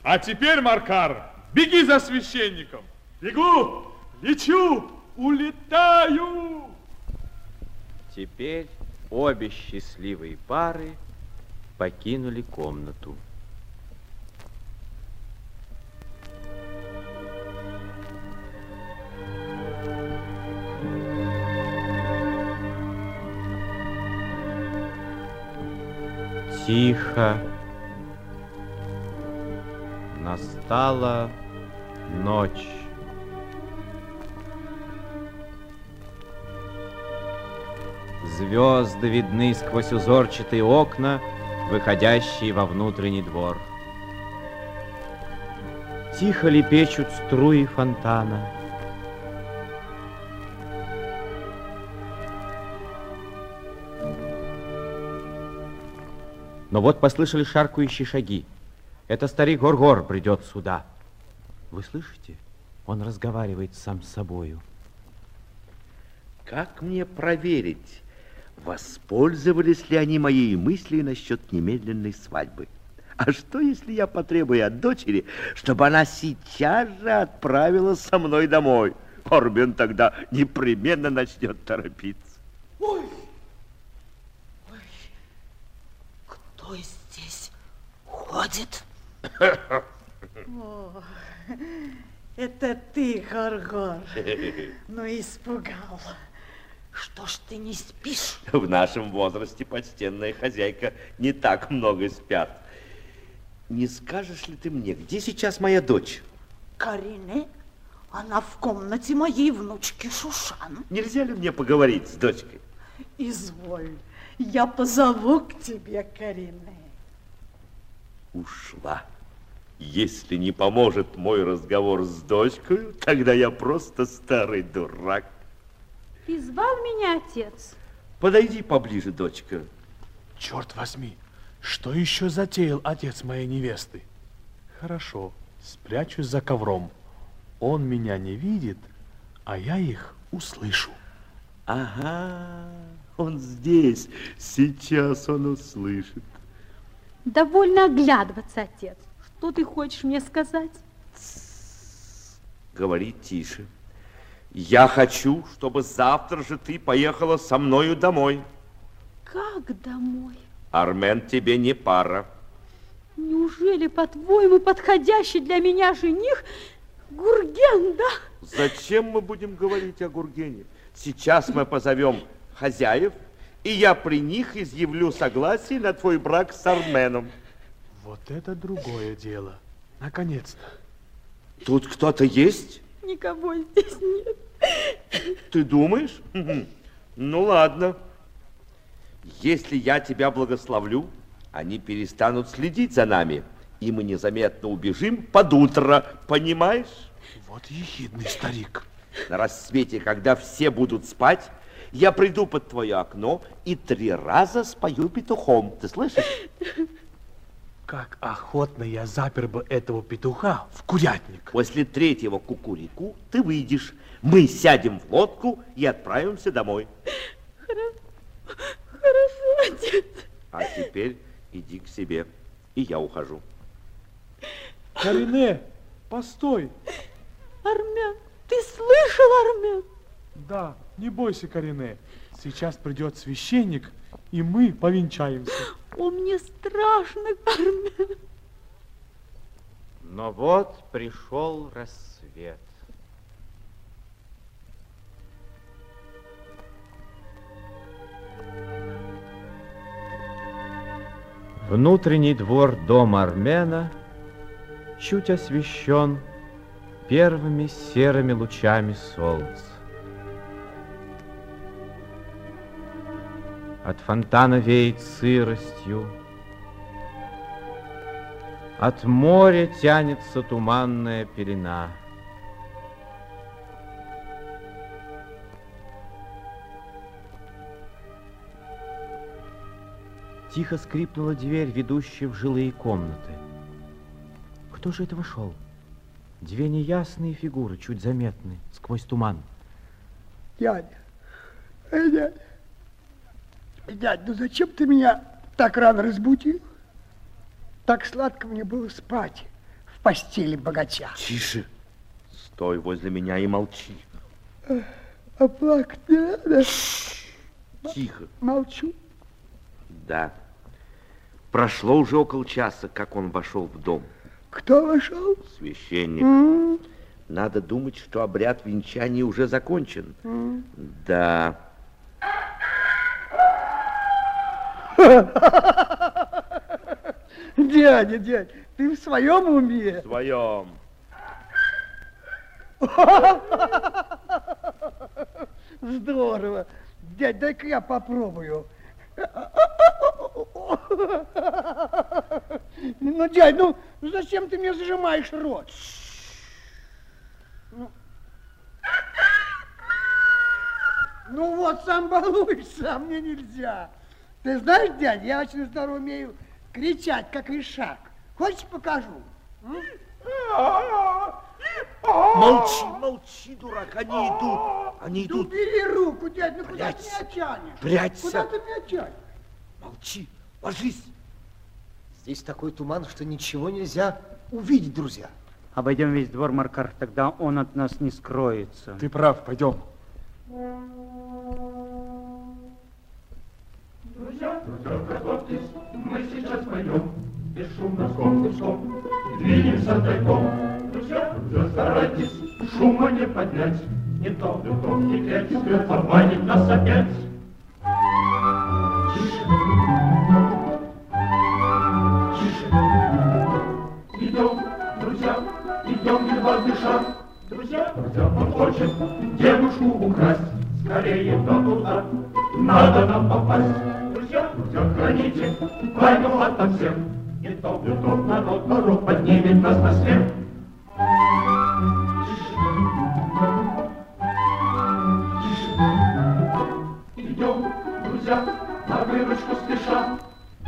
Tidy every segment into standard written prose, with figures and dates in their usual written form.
А теперь, Маркар, беги за священником. Бегу, лечу, улетаю. Теперь обе счастливые пары покинули комнату. Тихо. Настала ночь. Звезды видны сквозь узорчатые окна, выходящие во внутренний двор. Тихо лепечут струи фонтана. Но вот послышали шаркающие шаги. Это старик Горгор придет сюда. Вы слышите? Он разговаривает сам с собою. Как мне проверить, воспользовались ли они моей мыслью насчет немедленной свадьбы? А что, если я потребую от дочери, чтобы она сейчас же отправилась со мной домой? Армен тогда непременно начнет торопиться. Ой! Ой! Кто здесь ходит? О, это ты, Горгор. Ну, испугал. Что ж ты не спишь? В нашем возрасте, почтенная хозяйка, не так много спят. Не скажешь ли ты мне, где сейчас моя дочь? Карине, она в комнате моей внучки Шушан. Нельзя ли мне поговорить с дочкой? Изволь, я позову к тебе Карине. Ушла. Если не поможет мой разговор с дочкой, тогда я просто старый дурак. Ты звал меня, отец? Подойди поближе, дочка. Черт возьми, что еще затеял отец моей невесты? Хорошо, спрячусь за ковром. Он меня не видит, а я их услышу. Ага, он здесь. Сейчас он услышит. Довольно оглядываться, отец. Что ты хочешь мне сказать? Говори тише. Я хочу, чтобы завтра же ты поехала со мною домой. Как домой? Армен тебе не пара. Неужели, по-твоему, подходящий для меня жених Гурген, да? Зачем мы будем говорить о Гургене? Сейчас мы позовем хозяев, и я при них изъявлю согласие на твой брак с Арменом. Вот это другое дело. Наконец-то. Тут кто-то есть? Никого здесь нет. Ты думаешь? Ну ладно. Если я тебя благословлю, они перестанут следить за нами, и мы незаметно убежим под утро, понимаешь? Вот ехидный старик. На рассвете, когда все будут спать, я приду под твое окно и 3 раза спою петухом. Ты слышишь? Как охотно я запер бы этого петуха в курятник. После 3-го кукурику ты выйдешь. Мы сядем в лодку и отправимся домой. Хорошо, отец. А теперь иди к себе, и я ухожу. Карине, постой. Армен, ты слышал, Армен? Да, не бойся, Карине. Сейчас придет священник, и мы повенчаемся. О, мне страшно, Армен. Но вот пришел рассвет. Внутренний двор дома Армена чуть освещен первыми серыми лучами солнца. От фонтана веет сыростью, от моря тянется туманная пелена. Тихо скрипнула дверь, ведущая в жилые комнаты. Кто же это вошел? 2 неясные фигуры, чуть заметны, сквозь туман. Дядя, дядя, ну зачем ты меня так рано разбудил? Так сладко мне было спать в постели богача. Тише. Стой возле меня и молчи. А плакать не надо. Тихо. Молчу. Да. Прошло уже около часа, как он вошел в дом. Кто вошел? Священник. Надо думать, что обряд венчания уже закончен. Да. Дядя, ты в своем уме? В своем. Здорово. Дядь, дай-ка я попробую. Ну, дядь, ну зачем ты мне зажимаешь рот? Ну вот, сам балуешься, а мне нельзя. Ты знаешь, дядь, я очень здорово умею кричать, как ишак. Хочешь, покажу? Молчи, молчи, дурак, они идут. Они идут. Убери руку, дядь, ну куда ты Прячься. меня тянешь? Прячься. Куда ты меня тянешь? Молчи, ложись. Здесь такой туман, что ничего нельзя увидеть, друзья. Обойдем весь двор, Маркар, тогда он от нас не скроется. Ты прав, пойдем. Друзья, готовьтесь, мы сейчас пойдем. Бесшумно, пешком, двинемся тайком. Друзья, старайтесь шума не поднять. Не то, теперь свет обманет нас опять. Тише. Тише. Идем, друзья, идем, едва дыша. Друзья, он хочет девушку украсть. Скорее туда, надо нам попасть. Друзья, храните тайну ото всех. Не то народ поднимет нас на свет. Тише. Тише. Идем, друзья, на выручку спеша.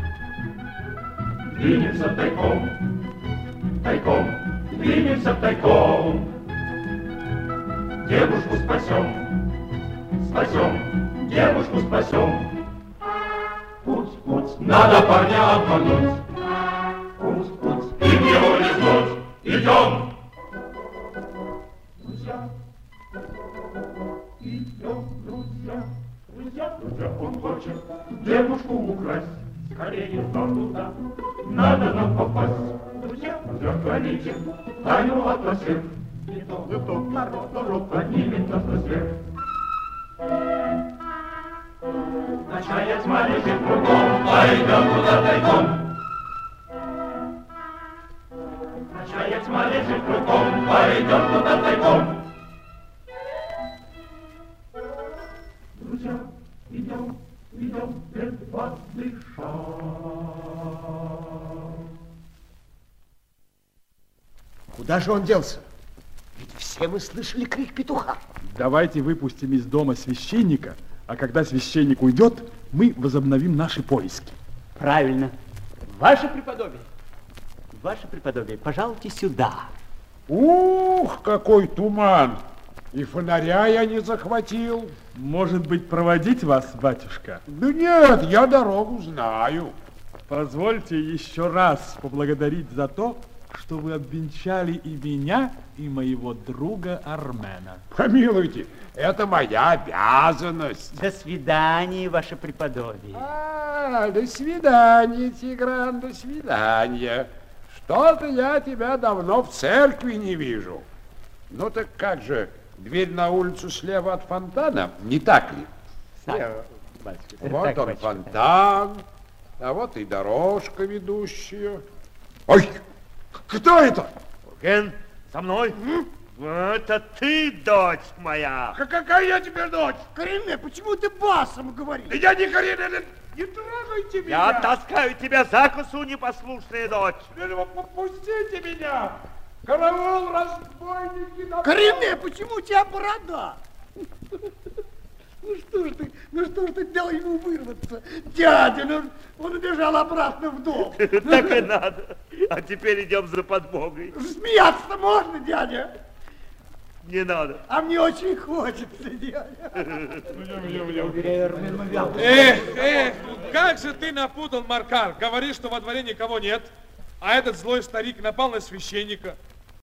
Двинемся тайком, тайком, двинемся тайком. Девушку спасем, спасем, девушку спасем. Путь, надо парня обмануть. Путь, и в него лизнуть. Идем. Друзья, идем, друзья, он хочет девушку украсть. Скорее туда, надо нам попасть. Друзья, храните тайну ото всех. Не то, народ поднимет нас на свет. Ночная тьма лежит кругом, пойдем туда тайком. Ночная тьма лежит кругом, пойдем туда тайком. Друзья, идем, едва дыша. Куда же он делся? Ведь все мы слышали крик петуха. Давайте выпустим из дома священника, а когда священник уйдет, мы возобновим наши поиски. Правильно. Ваше преподобие, пожалуйте сюда. Ух, какой туман! И фонаря я не захватил. Может быть, проводить вас, батюшка? Да нет, я дорогу знаю. Позвольте еще раз поблагодарить за то, что вы обвенчали и меня, и моего друга Армена. Помилуйте, это моя обязанность. До свидания, ваше преподобие. До свидания, Тигран, до свидания. Что-то я тебя давно в церкви не вижу. Ну так как же, дверь на улицу слева от фонтана, не так ли? Вот Так, он, батюшка. фонтан, а вот и дорожка ведущая. Ой, кто это? Ген, за мной. Это ты, дочь моя. Какая я тебе дочь? Корене, почему ты басом говоришь? Я не Карина, не трогайте меня. Я таскаю тебя за косу, непослушная дочь. Пустите меня. Караул, разбойники. Корене, почему у тебя борода? Ну что ж ты дал ему вырваться? Дядя, ну он убежал обратно в дом. Так и надо. А теперь идем за подмогой. Смеяться можно, дядя? Не надо. А мне очень хочется, дядя. Эх, как же ты напутал, Маркар. Говоришь, что во дворе никого нет. А этот злой старик напал на священника,